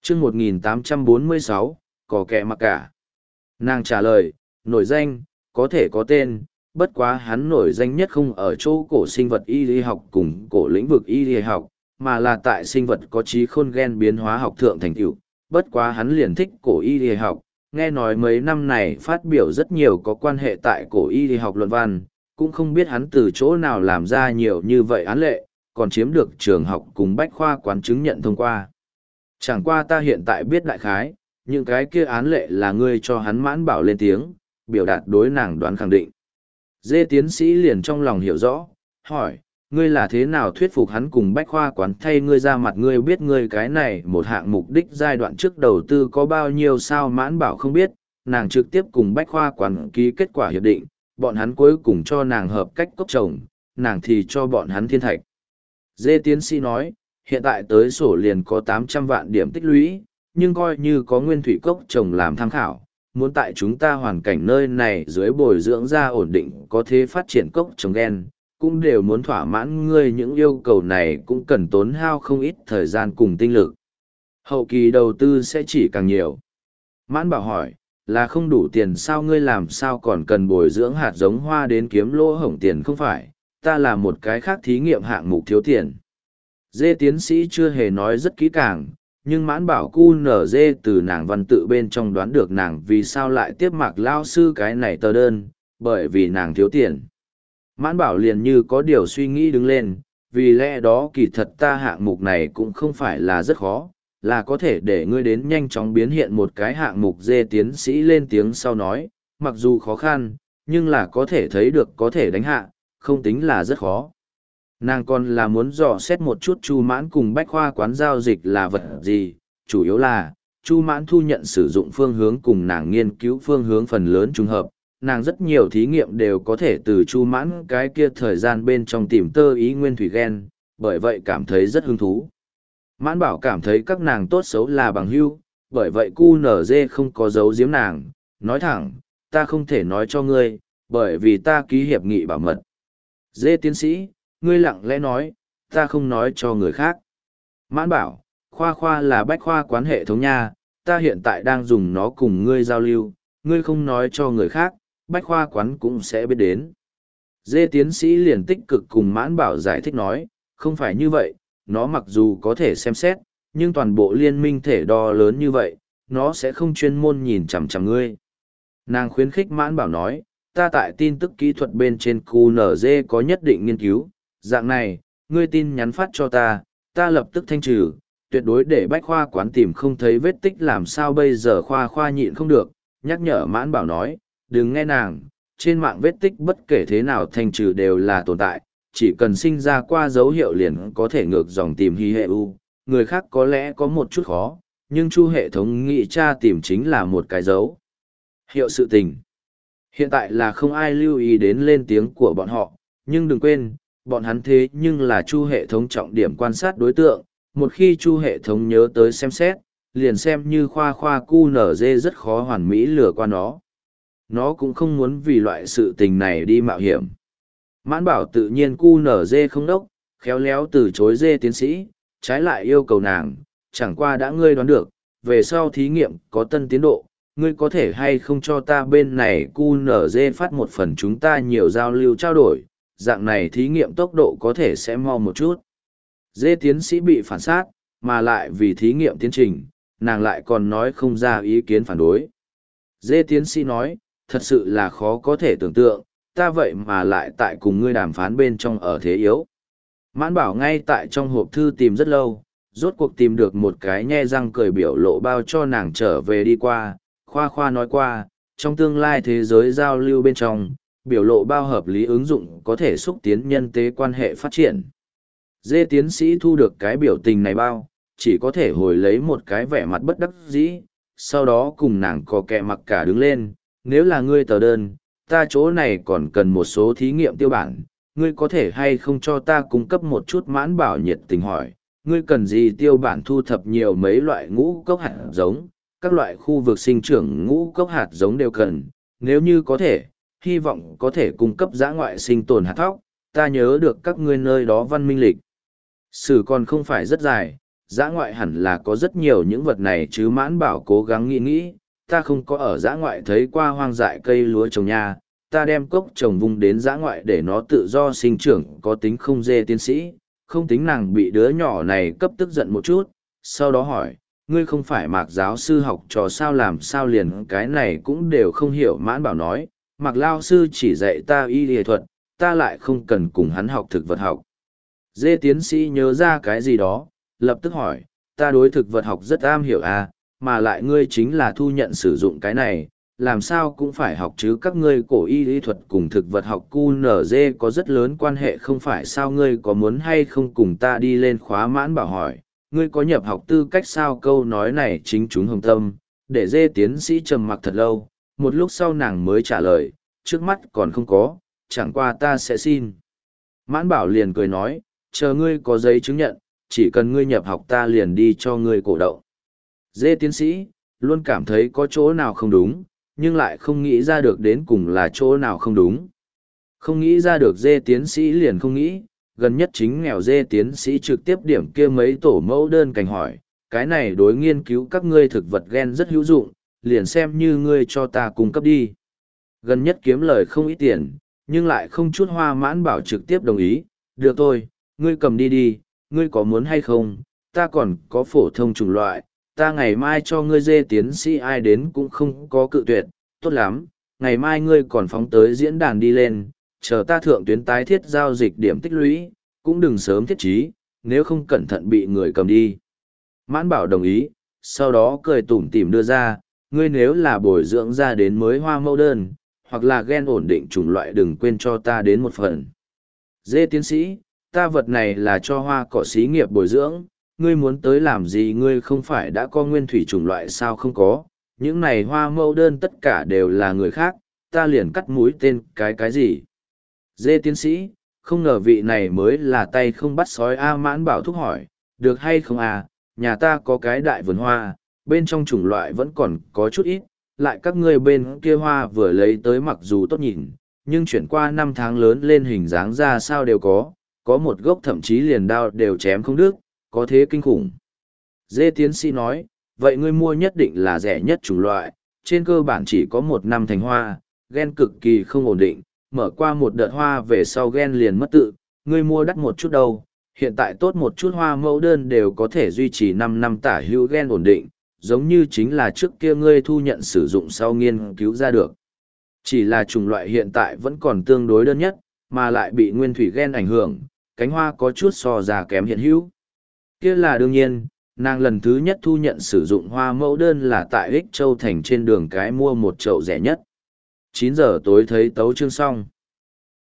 chương 1846, có kẻ mặc cả. Nàng trả lời, nổi danh, có thể có tên, bất quá hắn nổi danh nhất không ở chỗ cổ sinh vật y lý học cùng cổ lĩnh vực y lý học, mà là tại sinh vật có trí khôn gen biến hóa học thượng thành tựu. Bất quá hắn liền thích cổ y lý học, nghe nói mấy năm này phát biểu rất nhiều có quan hệ tại cổ y lý học luận văn, cũng không biết hắn từ chỗ nào làm ra nhiều như vậy án lệ, còn chiếm được trường học cùng bách khoa quán chứng nhận thông qua. Chẳng qua ta hiện tại biết đại khái, những cái kia án lệ là ngươi cho hắn Mãn Bảo lên tiếng, biểu đạt đối nàng đoán khẳng định. Dê tiến sĩ liền trong lòng hiểu rõ, hỏi, ngươi là thế nào thuyết phục hắn cùng bách khoa quán thay ngươi ra mặt, ngươi biết ngươi cái này một hạng mục đích giai đoạn trước đầu tư có bao nhiêu sao? Mãn Bảo không biết, nàng trực tiếp cùng bách khoa quán ký kết quả hiệp định, bọn hắn cuối cùng cho nàng hợp cách cốc trồng, nàng thì cho bọn hắn thiên thạch. Dê tiến sĩ nói, hiện tại tới sổ liền có 800 vạn điểm tích lũy, nhưng coi như có nguyên thủy cốc trồng làm tham khảo, muốn tại chúng ta hoàn cảnh nơi này dưới bồi dưỡng ra ổn định có thế phát triển cốc trồng gen, cũng đều muốn thỏa mãn ngươi. Những yêu cầu này cũng cần tốn hao không ít thời gian cùng tinh lực. Hậu kỳ đầu tư sẽ chỉ càng nhiều. Mãn Bảo hỏi, là không đủ tiền sao? Ngươi làm sao còn cần bồi dưỡng hạt giống hoa đến kiếm lỗ hổng tiền? Không phải, ta là một cái khác thí nghiệm hạng mục thiếu tiền. Dê tiến sĩ chưa hề nói rất kỹ càng, nhưng Mãn Bảo QNZ từ nàng văn tự bên trong đoán được nàng vì sao lại tiếp Mạc lao sư cái này tờ đơn, bởi vì nàng thiếu tiền. Mãn Bảo liền như có điều suy nghĩ đứng lên, vì lẽ đó kỳ thật ta hạng mục này cũng không phải là rất khó, là có thể để ngươi đến nhanh chóng biến hiện một cái hạng mục. Dê tiến sĩ lên tiếng sau nói, mặc dù khó khăn, nhưng là có thể thấy được có thể đánh hạ, không tính là rất khó. Nàng còn là muốn dò xét một chút Chu Mãn cùng bách khoa quán giao dịch là vật gì, chủ yếu là Chu Mãn thu nhận sử dụng phương hướng cùng nàng nghiên cứu phương hướng phần lớn trùng hợp, nàng rất nhiều thí nghiệm đều có thể từ Chu Mãn cái kia thời gian bên trong tìm tơ ý nguyên thủy gen, bởi vậy cảm thấy rất hứng thú. Mãn Bảo cảm thấy các nàng tốt xấu là bằng hữu, bởi vậy QNZ không có giấu giếm nàng, nói thẳng, ta không thể nói cho ngươi, bởi vì ta ký hiệp nghị bảo mật. Dê tiến sĩ, ngươi lặng lẽ nói, ta không nói cho người khác. Mãn Bảo, khoa là bách khoa quán hệ thống nha, ta hiện tại đang dùng nó cùng ngươi giao lưu, ngươi không nói cho người khác, bách khoa quán cũng sẽ biết đến. Dê tiến sĩ liền tích cực cùng Mãn Bảo giải thích nói, không phải như vậy, nó mặc dù có thể xem xét, nhưng toàn bộ liên minh thể đo lớn như vậy, nó sẽ không chuyên môn nhìn chằm chằm ngươi. Nàng khuyến khích Mãn Bảo nói, ta tại tin tức kỹ thuật bên trên QNZ có nhất định nghiên cứu, dạng này, ngươi tin nhắn phát cho ta, ta lập tức thanh trừ, tuyệt đối để bách khoa quán tìm không thấy vết tích. Làm sao bây giờ? Khoa nhịn không được, nhắc nhở Mãn Bảo nói, đừng nghe nàng, trên mạng vết tích bất kể thế nào thanh trừ đều là tồn tại, chỉ cần sinh ra qua dấu hiệu liền có thể ngược dòng tìm hy hệ u, người khác có lẽ có một chút khó, nhưng Chu hệ thống nghĩ tra tìm chính là một cái dấu hiệu sự tình. Hiện tại là không ai lưu ý đến lên tiếng của bọn họ, nhưng đừng quên, bọn hắn thế nhưng là Chu hệ thống trọng điểm quan sát đối tượng, một khi Chu hệ thống nhớ tới xem xét, liền xem như khoa QNZ rất khó hoàn mỹ lừa qua nó. Nó cũng không muốn vì loại sự tình này đi mạo hiểm. Mãn Bảo tự nhiên QNZ không đốc, khéo léo từ chối Dê tiến sĩ, trái lại yêu cầu nàng, chẳng qua đã ngươi đoán được, về sau thí nghiệm có tân tiến độ, ngươi có thể hay không cho ta bên này QNZ phát một phần, chúng ta nhiều giao lưu trao đổi, dạng này thí nghiệm tốc độ có thể sẽ mau một chút. Dê tiến sĩ bị phản sát, mà lại vì thí nghiệm tiến trình, nàng lại còn nói không ra ý kiến phản đối. Dê tiến sĩ nói, thật sự là khó có thể tưởng tượng, ta vậy mà lại tại cùng ngươi đàm phán bên trong ở thế yếu. Mãn Bảo ngay tại trong hộp thư tìm rất lâu, rốt cuộc tìm được một cái nhe răng cười biểu lộ bao cho nàng trở về đi qua. Khoa nói qua, trong tương lai thế giới giao lưu bên trong, biểu lộ bao hợp lý ứng dụng có thể xúc tiến nhân tế quan hệ phát triển. Dê tiến sĩ thu được cái biểu tình này bao, chỉ có thể hồi lấy một cái vẻ mặt bất đắc dĩ, sau đó cùng nàng có kẹ mặc cả đứng lên, nếu là ngươi tờ đơn, ta chỗ này còn cần một số thí nghiệm tiêu bản, ngươi có thể hay không cho ta cung cấp một chút? Mãn Bảo nhiệt tình hỏi, ngươi cần gì tiêu bản? Thu thập nhiều mấy loại ngũ cốc hạt giống, các loại khu vực sinh trưởng ngũ cốc hạt giống đều cần, nếu như có thể, hy vọng có thể cung cấp dã ngoại sinh tồn hạt thóc, ta nhớ được các ngươi nơi đó văn minh lịch sử còn không phải rất dài. dã ngoại hẳn là có rất nhiều những vật này chứ. Mãn Bảo cố gắng nghĩ nghĩ, ta không có ở dã ngoại thấy qua hoang dại cây lúa trồng nha, ta đem cốc trồng vung đến dã ngoại để nó tự do sinh trưởng có tính không. Dê tiến sĩ, không tính nàng bị đứa nhỏ này cấp tức giận một chút, sau đó hỏi, ngươi không phải Mạc giáo sư học trò sao, làm sao liền cái này cũng đều không hiểu. Mãn Bảo nói, Mạc lao sư chỉ dạy ta y y thuật, ta lại không cần cùng hắn học thực vật học. Dê tiến sĩ nhớ ra cái gì đó, lập tức hỏi, ta đối thực vật học rất am hiểu à, mà lại ngươi chính là thu nhận sử dụng cái này, làm sao cũng phải học chứ. Các ngươi cổ y lý thuật cùng thực vật học QNZ có rất lớn quan hệ không phải sao, ngươi có muốn hay không cùng ta đi lên khóa. Mãn Bảo hỏi, ngươi có nhập học tư cách sao? Câu nói này chính chúng hồng tâm, để Dê tiến sĩ trầm mặc thật lâu, một lúc sau nàng mới trả lời, trước mắt còn không có, chẳng qua ta sẽ xin. Mãn Bảo liền cười nói, chờ ngươi có giấy chứng nhận, chỉ cần ngươi nhập học ta liền đi cho ngươi cổ động. Dê tiến sĩ, luôn cảm thấy có chỗ nào không đúng, nhưng lại không nghĩ ra được đến cùng là chỗ nào không đúng. Không nghĩ ra được Dê tiến sĩ liền không nghĩ, gần nhất chính nghèo. Dê tiến sĩ trực tiếp điểm kia mấy tổ mẫu đơn cảnh hỏi, cái này đối nghiên cứu các ngươi thực vật gen rất hữu dụng, liền xem như ngươi cho ta cung cấp đi. Gần nhất kiếm lời không ít tiền, nhưng lại không chút hoa. Mãn Bảo trực tiếp đồng ý, được thôi, ngươi cầm đi đi, ngươi có muốn hay không, ta còn có phổ thông chủng loại, ta ngày mai cho ngươi. Dê tiến sĩ ai đến cũng không có cự tuyệt, tốt lắm, ngày mai ngươi còn phóng tới diễn đàn đi lên, chờ ta thượng tuyến tái thiết giao dịch điểm tích lũy, cũng đừng sớm thiết trí, nếu không cẩn thận bị người cầm đi. Mãn Bảo đồng ý, sau đó cười tủm tỉm đưa ra, ngươi nếu là bồi dưỡng ra đến mới hoa mẫu đơn, hoặc là gen ổn định chủng loại đừng quên cho ta đến một phần. Dê tiến sĩ, ta vật này là cho hoa cỏ xí nghiệp bồi dưỡng, ngươi muốn tới làm gì? Ngươi không phải đã có nguyên thủy chủng loại sao? Không có, những này hoa mẫu đơn tất cả đều là người khác, ta liền cắt mũi tên cái gì. Dê tiến sĩ, không ngờ vị này mới là tay không bắt sói a. Mãn Bảo thúc hỏi, được hay không à, nhà ta có cái đại vườn hoa, bên trong chủng loại vẫn còn có chút ít, lại các ngươi bên kia hoa vừa lấy tới mặc dù tốt nhìn, nhưng chuyển qua 5 tháng lớn lên hình dáng ra sao đều có một gốc thậm chí liền đao đều chém không đứt, có thế kinh khủng. Dê tiến sĩ nói, vậy ngươi mua nhất định là rẻ nhất chủng loại, trên cơ bản chỉ có 1 năm thành hoa, gen cực kỳ không ổn định, mở qua một đợt hoa về sau gen liền mất tự, ngươi mua đắt một chút đâu, hiện tại tốt một chút hoa mẫu đơn đều có thể duy trì 5 năm tả hữu gen ổn định, giống như chính là trước kia ngươi thu nhận sử dụng sau nghiên cứu ra được. Chỉ là chủng loại hiện tại vẫn còn tương đối đơn nhất, mà lại bị nguyên thủy gen ảnh hưởng, cánh hoa có chút so già kém hiện hữu. Kia là đương nhiên, nàng lần thứ nhất thu nhận sử dụng hoa mẫu đơn là tại Ích Châu Thành trên đường cái mua một chậu rẻ nhất. 9 giờ tối thấy tấu chương xong.